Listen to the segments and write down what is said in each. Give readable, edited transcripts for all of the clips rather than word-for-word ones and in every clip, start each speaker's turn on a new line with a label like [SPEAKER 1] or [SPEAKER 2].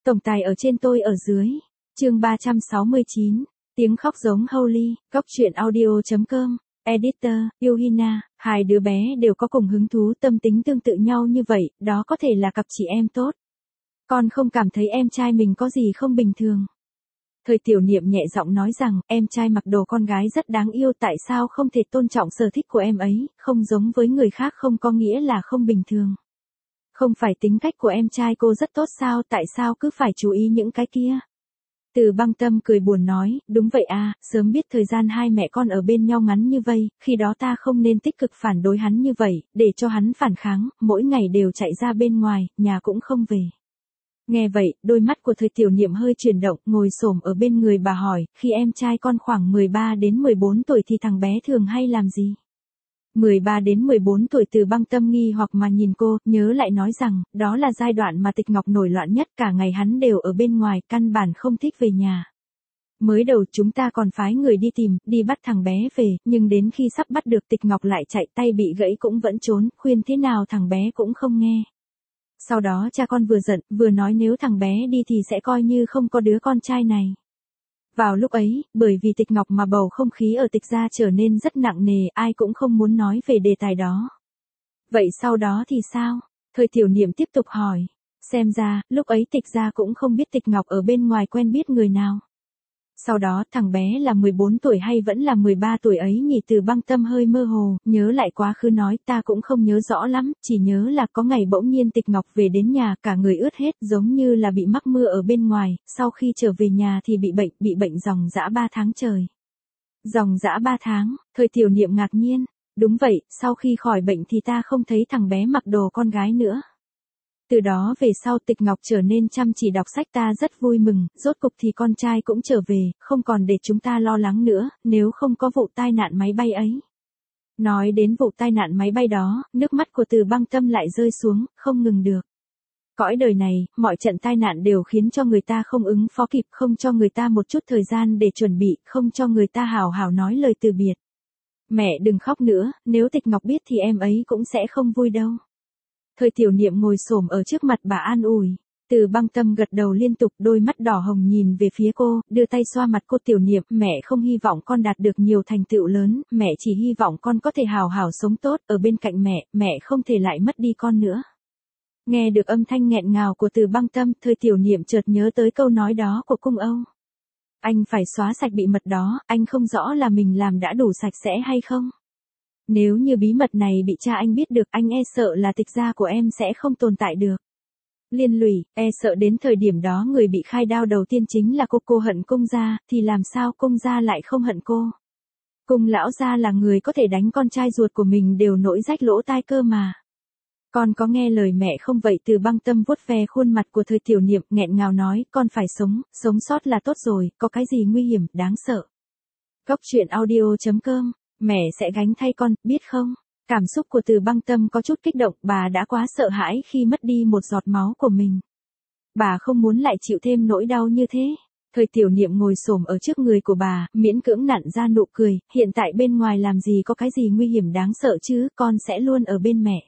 [SPEAKER 1] Tổng tài ở trên tôi ở dưới. Chương 369. Tiếng khóc giống Holy. Góc truyện audio.com. Editor, Yuhina, hai đứa bé đều có cùng hứng thú tâm tính tương tự nhau như vậy, đó có thể là cặp chị em tốt. Con không cảm thấy em trai mình có gì không bình thường. Thời Tiểu Niệm nhẹ giọng nói rằng, em trai mặc đồ con gái rất đáng yêu, tại sao không thể tôn trọng sở thích của em ấy, không giống với người khác không có nghĩa là không bình thường. Không phải tính cách của em trai cô rất tốt sao, tại sao cứ phải chú ý những cái kia? Từ Băng Tâm cười buồn nói, đúng vậy à, sớm biết thời gian hai mẹ con ở bên nhau ngắn như vây, khi đó ta không nên tích cực phản đối hắn như vậy, để cho hắn phản kháng, mỗi ngày đều chạy ra bên ngoài, nhà cũng không về. Nghe vậy, đôi mắt của Thời Tiểu Niệm hơi chuyển động, ngồi xổm ở bên người bà hỏi, khi em trai con khoảng 13 đến 14 tuổi thì thằng bé thường hay làm gì? 13 đến 14 tuổi. Từ Băng Tâm nghi hoặc mà nhìn cô, nhớ lại nói rằng, đó là giai đoạn mà Tịch Ngọc nổi loạn nhất, cả ngày hắn đều ở bên ngoài, căn bản không thích về nhà. Mới đầu chúng ta còn phái người đi tìm, đi bắt thằng bé về, nhưng đến khi sắp bắt được Tịch Ngọc lại chạy, tay bị gãy cũng vẫn trốn, khuyên thế nào thằng bé cũng không nghe. Sau đó cha con vừa giận, vừa nói nếu thằng bé đi thì sẽ coi như không có đứa con trai này. Vào lúc ấy, bởi vì Tịch Ngọc mà bầu không khí ở Tịch gia trở nên rất nặng nề, ai cũng không muốn nói về đề tài đó. Vậy sau đó thì sao? Thời Tiểu Niệm tiếp tục hỏi. Xem ra, lúc ấy Tịch gia cũng không biết Tịch Ngọc ở bên ngoài quen biết người nào. Sau đó, thằng bé là 14 tuổi hay vẫn là 13 tuổi ấy nhỉ? Từ Băng Tâm hơi mơ hồ, nhớ lại quá khứ nói, ta cũng không nhớ rõ lắm, chỉ nhớ là có ngày bỗng nhiên Tịch Ngọc về đến nhà, cả người ướt hết, giống như là bị mắc mưa ở bên ngoài, sau khi trở về nhà thì bị bệnh ròng rã 3 tháng trời. Ròng rã 3 tháng, Thời Tiểu Niệm ngạc nhiên, đúng vậy, sau khi khỏi bệnh thì ta không thấy thằng bé mặc đồ con gái nữa. Từ đó về sau Tịch Ngọc trở nên chăm chỉ đọc sách, ta rất vui mừng, rốt cục thì con trai cũng trở về, không còn để chúng ta lo lắng nữa, nếu không có vụ tai nạn máy bay ấy. Nói đến vụ tai nạn máy bay đó, nước mắt của Từ Băng Tâm lại rơi xuống, không ngừng được. Cõi đời này, mọi trận tai nạn đều khiến cho người ta không ứng phó kịp, không cho người ta một chút thời gian để chuẩn bị, không cho người ta hào hào nói lời từ biệt. Mẹ đừng khóc nữa, nếu Tịch Ngọc biết thì em ấy cũng sẽ không vui đâu. Thời Tiểu Niệm ngồi xổm ở trước mặt bà an ủi. Từ Băng Tâm gật đầu liên tục, đôi mắt đỏ hồng nhìn về phía cô, đưa tay xoa mặt cô. Tiểu Niệm, mẹ không hy vọng con đạt được nhiều thành tựu lớn, mẹ chỉ hy vọng con có thể hào hào sống tốt, ở bên cạnh mẹ không thể lại mất đi con nữa. Nghe được âm thanh nghẹn ngào của Từ Băng Tâm, Thời Tiểu Niệm chợt nhớ tới câu nói đó của Cung Âu. Anh phải xóa sạch bí mật đó, anh không rõ là mình làm đã đủ sạch sẽ hay không? Nếu như bí mật này bị cha anh biết được, anh e sợ là Tịch gia của em sẽ không tồn tại được. Liên lụy, e sợ đến thời điểm đó người bị khai đao đầu tiên chính là cô hận Cung gia, thì làm sao Cung gia lại không hận cô? Cung lão gia là người có thể đánh con trai ruột của mình đều nổi rách lỗ tai cơ mà. Con có nghe lời mẹ không vậy? Từ Băng Tâm vuốt ve khuôn mặt của Thời Tiểu Niệm, nghẹn ngào nói, con phải sống sót là tốt rồi, có cái gì nguy hiểm, đáng sợ. Góc truyện audio.com. Mẹ sẽ gánh thay con, biết không? Cảm xúc của Từ Băng Tâm có chút kích động, bà đã quá sợ hãi khi mất đi một giọt máu của mình. Bà không muốn lại chịu thêm nỗi đau như thế. Thời Tiểu Niệm ngồi xổm ở trước người của bà, miễn cưỡng nặn ra nụ cười, hiện tại bên ngoài làm gì có cái gì nguy hiểm đáng sợ chứ, con sẽ luôn ở bên mẹ.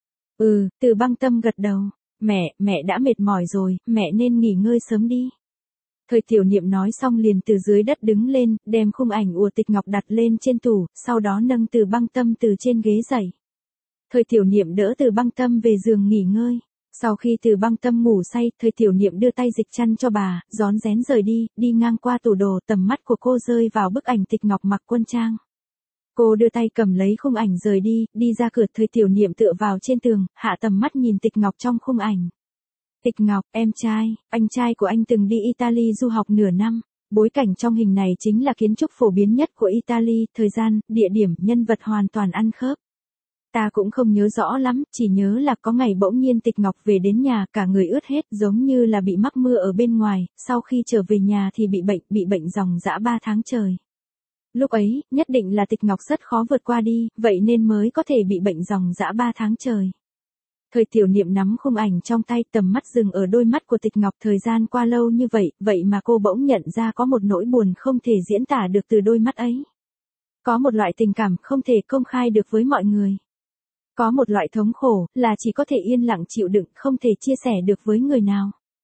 [SPEAKER 1] Từ Băng Tâm gật đầu. Mẹ đã mệt mỏi rồi, mẹ nên nghỉ ngơi sớm đi. Thời Tiểu Niệm nói xong liền từ dưới đất đứng lên, đem khung ảnh của Tịch Ngọc đặt lên trên tủ, sau đó nâng Từ Băng Tâm từ trên ghế dậy. Thời Tiểu Niệm đỡ Từ Băng Tâm về giường nghỉ ngơi. Sau khi Từ Băng Tâm ngủ say, Thời Tiểu Niệm đưa tay dịch chăn cho bà, rón rén rời đi ngang qua tủ đồ, tầm mắt của cô rơi vào bức ảnh Tịch Ngọc mặc quân trang. Cô đưa tay cầm lấy khung ảnh rời đi ra cửa. Thời Tiểu Niệm tựa vào trên tường, hạ tầm mắt nhìn Tịch Ngọc trong khung ảnh. Tịch Ngọc, em trai, anh trai của anh từng đi Italy du học nửa năm. Bối cảnh trong hình này chính là kiến trúc phổ biến nhất của Italy, thời gian, địa điểm, nhân vật hoàn toàn ăn khớp. Ta cũng không nhớ rõ lắm, chỉ nhớ là có ngày bỗng nhiên Tịch Ngọc về đến nhà, cả người ướt hết, giống như là bị mắc mưa ở bên ngoài, sau khi trở về nhà thì bị bệnh ròng rã 3 tháng trời. Lúc ấy, nhất định là Tịch Ngọc rất khó vượt qua đi, vậy nên mới có thể bị bệnh ròng rã 3 tháng trời. Thời Tiểu Niệm nắm khung ảnh trong tay, tầm mắt dừng ở đôi mắt của Tịch Ngọc. Thời gian qua lâu như vậy mà cô bỗng nhận ra có một nỗi buồn không thể diễn tả được từ đôi mắt ấy. Có một loại tình cảm không thể công khai được với mọi người. Có một loại thống khổ, là chỉ có thể yên lặng chịu đựng, không thể chia sẻ được với người nào.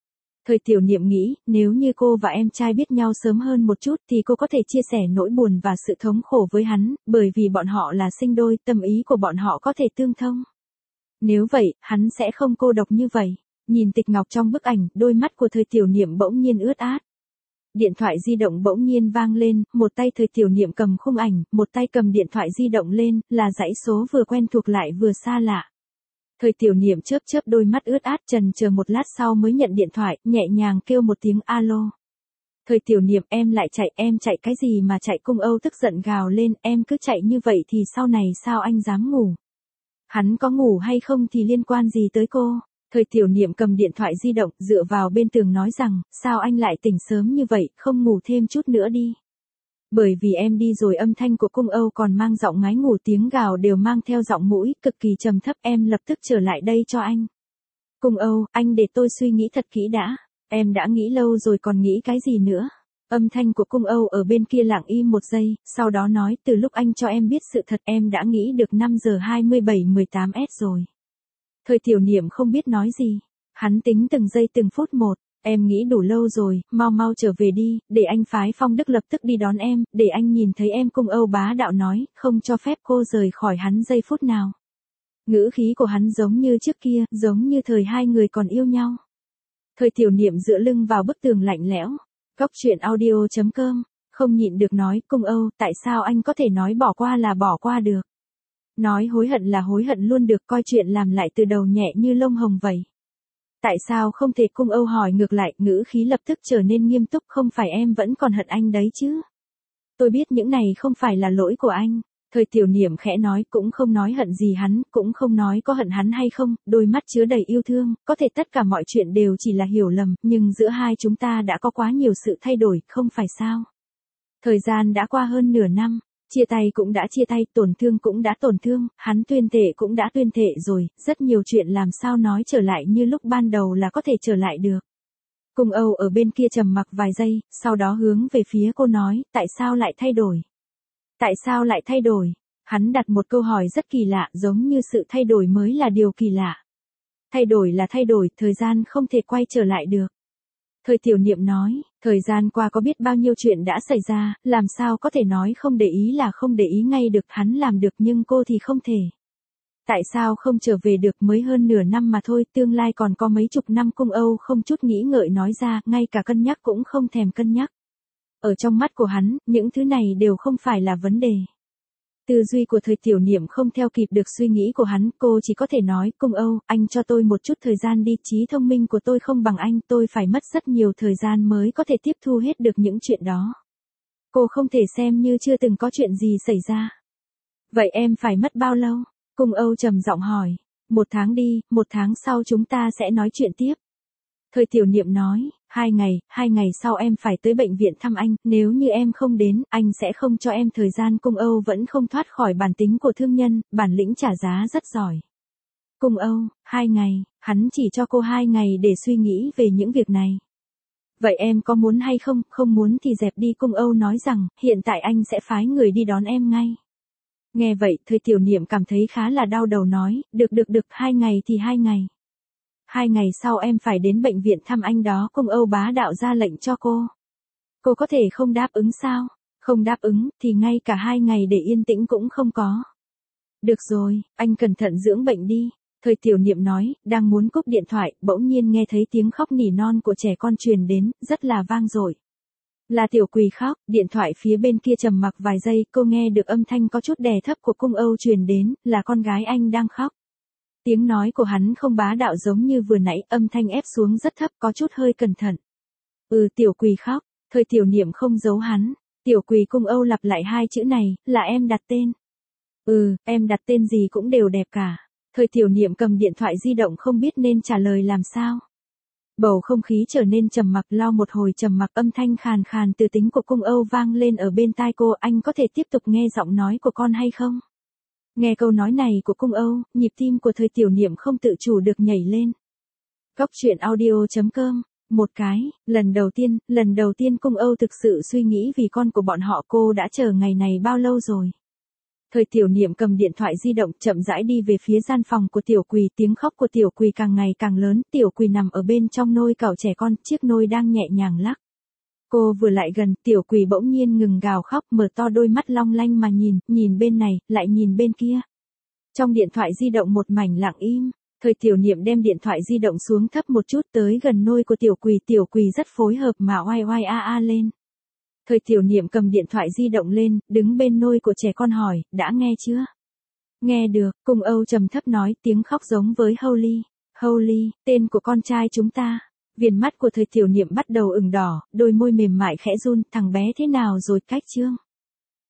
[SPEAKER 1] Thời tiểu niệm nghĩ, nếu như cô và em trai biết nhau sớm hơn một chút thì cô có thể chia sẻ nỗi buồn và sự thống khổ với hắn, bởi vì bọn họ là sinh đôi, tâm ý của bọn họ có thể tương thông. Nếu vậy, hắn sẽ không cô độc như vậy. Nhìn tịch ngọc trong bức ảnh, đôi mắt của thời tiểu niệm bỗng nhiên ướt át. Điện thoại di động bỗng nhiên vang lên, một tay thời tiểu niệm cầm khung ảnh, một tay cầm điện thoại di động lên, là dãy số vừa quen thuộc lại vừa xa lạ. Thời tiểu niệm chớp chớp đôi mắt ướt át, chần chờ một lát sau mới nhận điện thoại, nhẹ nhàng kêu một tiếng alo. Thời tiểu niệm, em chạy cái gì mà chạy? Cung Âu tức giận gào lên, em cứ chạy như vậy thì sau này sao anh dám ngủ? Hắn có ngủ hay không thì liên quan gì tới cô? Thời tiểu niệm cầm điện thoại di động, dựa vào bên tường nói rằng, sao anh lại tỉnh sớm như vậy, không ngủ thêm chút nữa đi. Bởi vì em đi rồi. Âm thanh của Cung Âu còn mang giọng ngái ngủ, tiếng gào đều mang theo giọng mũi, cực kỳ trầm thấp. Em lập tức trở lại đây cho anh. Cung Âu, anh để tôi suy nghĩ thật kỹ đã. Em đã nghĩ lâu rồi còn nghĩ cái gì nữa? Âm thanh của Cung Âu ở bên kia lặng im một giây, sau đó nói, từ lúc anh cho em biết sự thật em đã nghĩ được 5 giờ 27-18 rồi. Thời tiểu niệm không biết nói gì. Hắn tính từng giây từng phút một. Em nghĩ đủ lâu rồi, mau trở về đi, để anh phái Phong Đức lập tức đi đón em, để anh nhìn thấy em. Cung Âu bá đạo nói, không cho phép cô rời khỏi hắn giây phút nào. Ngữ khí của hắn giống như trước kia, giống như thời hai người còn yêu nhau. Thời tiểu niệm dựa lưng vào bức tường lạnh lẽo. Cóc truyện audio.com, không nhịn được nói, Cung Âu, tại sao anh có thể nói bỏ qua là bỏ qua được? Nói hối hận là hối hận luôn được, coi chuyện làm lại từ đầu nhẹ như lông hồng vậy. Tại sao không thể? Cung Âu hỏi ngược lại, ngữ khí lập tức trở nên nghiêm túc, không phải em vẫn còn hận anh đấy chứ? Tôi biết những này không phải là lỗi của anh. Thời tiểu niệm khẽ nói, cũng không nói hận gì hắn, cũng không nói có hận hắn hay không, đôi mắt chứa đầy yêu thương, có thể tất cả mọi chuyện đều chỉ là hiểu lầm, nhưng giữa hai chúng ta đã có quá nhiều sự thay đổi, không phải sao? Thời gian đã qua hơn nửa năm. Chia tay cũng đã chia tay, tổn thương cũng đã tổn thương, hắn tuyên thệ cũng đã tuyên thệ rồi, rất nhiều chuyện làm sao nói trở lại như lúc ban đầu là có thể trở lại được. Cung Âu ở bên kia trầm mặc vài giây, sau đó hướng về phía cô nói, tại sao lại thay đổi? Tại sao lại thay đổi? Hắn đặt một câu hỏi rất kỳ lạ, giống như sự thay đổi mới là điều kỳ lạ. Thay đổi là thay đổi, thời gian không thể quay trở lại được. Thời tiểu niệm nói, thời gian qua có biết bao nhiêu chuyện đã xảy ra, làm sao có thể nói không để ý là không để ý ngay được, hắn làm được nhưng cô thì không thể. Tại sao không trở về được, mới hơn nửa năm mà thôi, tương lai còn có mấy chục năm. Cung Âu không chút nghĩ ngợi nói ra, ngay cả cân nhắc cũng không thèm cân nhắc. Ở trong mắt của hắn, những thứ này đều không phải là vấn đề. Tư duy của thời tiểu niệm không theo kịp được suy nghĩ của hắn, cô chỉ có thể nói, Cung Âu, anh cho tôi một chút thời gian đi, trí thông minh của tôi không bằng anh, tôi phải mất rất nhiều thời gian mới có thể tiếp thu hết được những chuyện đó. Cô không thể xem như chưa từng có chuyện gì xảy ra. Vậy em phải mất bao lâu? Cung Âu trầm giọng hỏi. 1 tháng đi, 1 tháng sau chúng ta sẽ nói chuyện tiếp. Thời tiểu niệm nói, 2 ngày sau em phải tới bệnh viện thăm anh, nếu như em không đến, anh sẽ không cho em thời gian. Cung Âu vẫn không thoát khỏi bản tính của thương nhân, bản lĩnh trả giá rất giỏi. Cung Âu, 2 ngày, hắn chỉ cho cô 2 ngày để suy nghĩ về những việc này. Vậy em có muốn hay không? Không muốn thì dẹp đi. Cung Âu nói rằng, hiện tại anh sẽ phái người đi đón em ngay. Nghe vậy, thời tiểu niệm cảm thấy khá là đau đầu, nói, được, 2 ngày thì 2 ngày. 2 ngày sau em phải đến bệnh viện thăm anh đó. Cung Âu bá đạo ra lệnh cho cô. Cô có thể không đáp ứng sao? Không đáp ứng, thì ngay cả 2 ngày để yên tĩnh cũng không có. Được rồi, anh cẩn thận dưỡng bệnh đi. Thời tiểu niệm nói, đang muốn cúp điện thoại, bỗng nhiên nghe thấy tiếng khóc nỉ non của trẻ con truyền đến, rất là vang dội. Là Tiểu Quỳ khóc. Điện thoại phía bên kia trầm mặc vài giây, cô nghe được âm thanh có chút đè thấp của Cung Âu truyền đến, là con gái anh đang khóc. Tiếng nói của hắn không bá đạo giống như vừa nãy, âm thanh ép xuống rất thấp, có chút hơi cẩn thận. Tiểu Quỳ khóc. Thời tiểu niệm không giấu hắn. Tiểu Quỳ. Cung Âu lặp lại 2 chữ này, là em đặt tên. Em đặt tên gì cũng đều đẹp cả. Thời tiểu niệm cầm điện thoại di động không biết nên trả lời làm sao. Bầu không khí trở nên trầm mặc, lau một hồi trầm mặc, âm thanh khàn khàn từ tính của Cung Âu vang lên ở bên tai cô, anh có thể tiếp tục nghe giọng nói của con hay không? Nghe câu nói này của Cung Âu, nhịp tim của thời tiểu niệm không tự chủ được nhảy lên. Cóc truyện audio.com, một cái, lần đầu tiên Cung Âu thực sự suy nghĩ vì con của bọn họ. Cô đã chờ ngày này bao lâu rồi? Thời Tiểu Niệm cầm điện thoại di động chậm rãi đi về phía gian phòng của Tiểu Quỳ, tiếng khóc của Tiểu Quỳ càng ngày càng lớn, Tiểu Quỳ nằm ở bên trong nôi cạo trẻ con, chiếc nôi đang nhẹ nhàng lắc. Cô vừa lại gần, Tiểu Quỳ bỗng nhiên ngừng gào khóc, mở to đôi mắt long lanh mà nhìn bên này, lại nhìn bên kia. Trong điện thoại di động một mảnh lặng im. Thời Tiểu Niệm đem điện thoại di động xuống thấp một chút tới gần nôi của Tiểu Quỳ rất phối hợp mà oai oai a a lên. Thời Tiểu Niệm cầm điện thoại di động lên, đứng bên nôi của trẻ con hỏi, đã nghe chưa? Nghe được, Cung Âu trầm thấp nói, tiếng khóc giống với Holly. Holly, tên của con trai chúng ta. Viền mắt của Thời Tiểu Niệm bắt đầu ửng đỏ, đôi môi mềm mại khẽ run, thằng bé thế nào rồi cách Trương?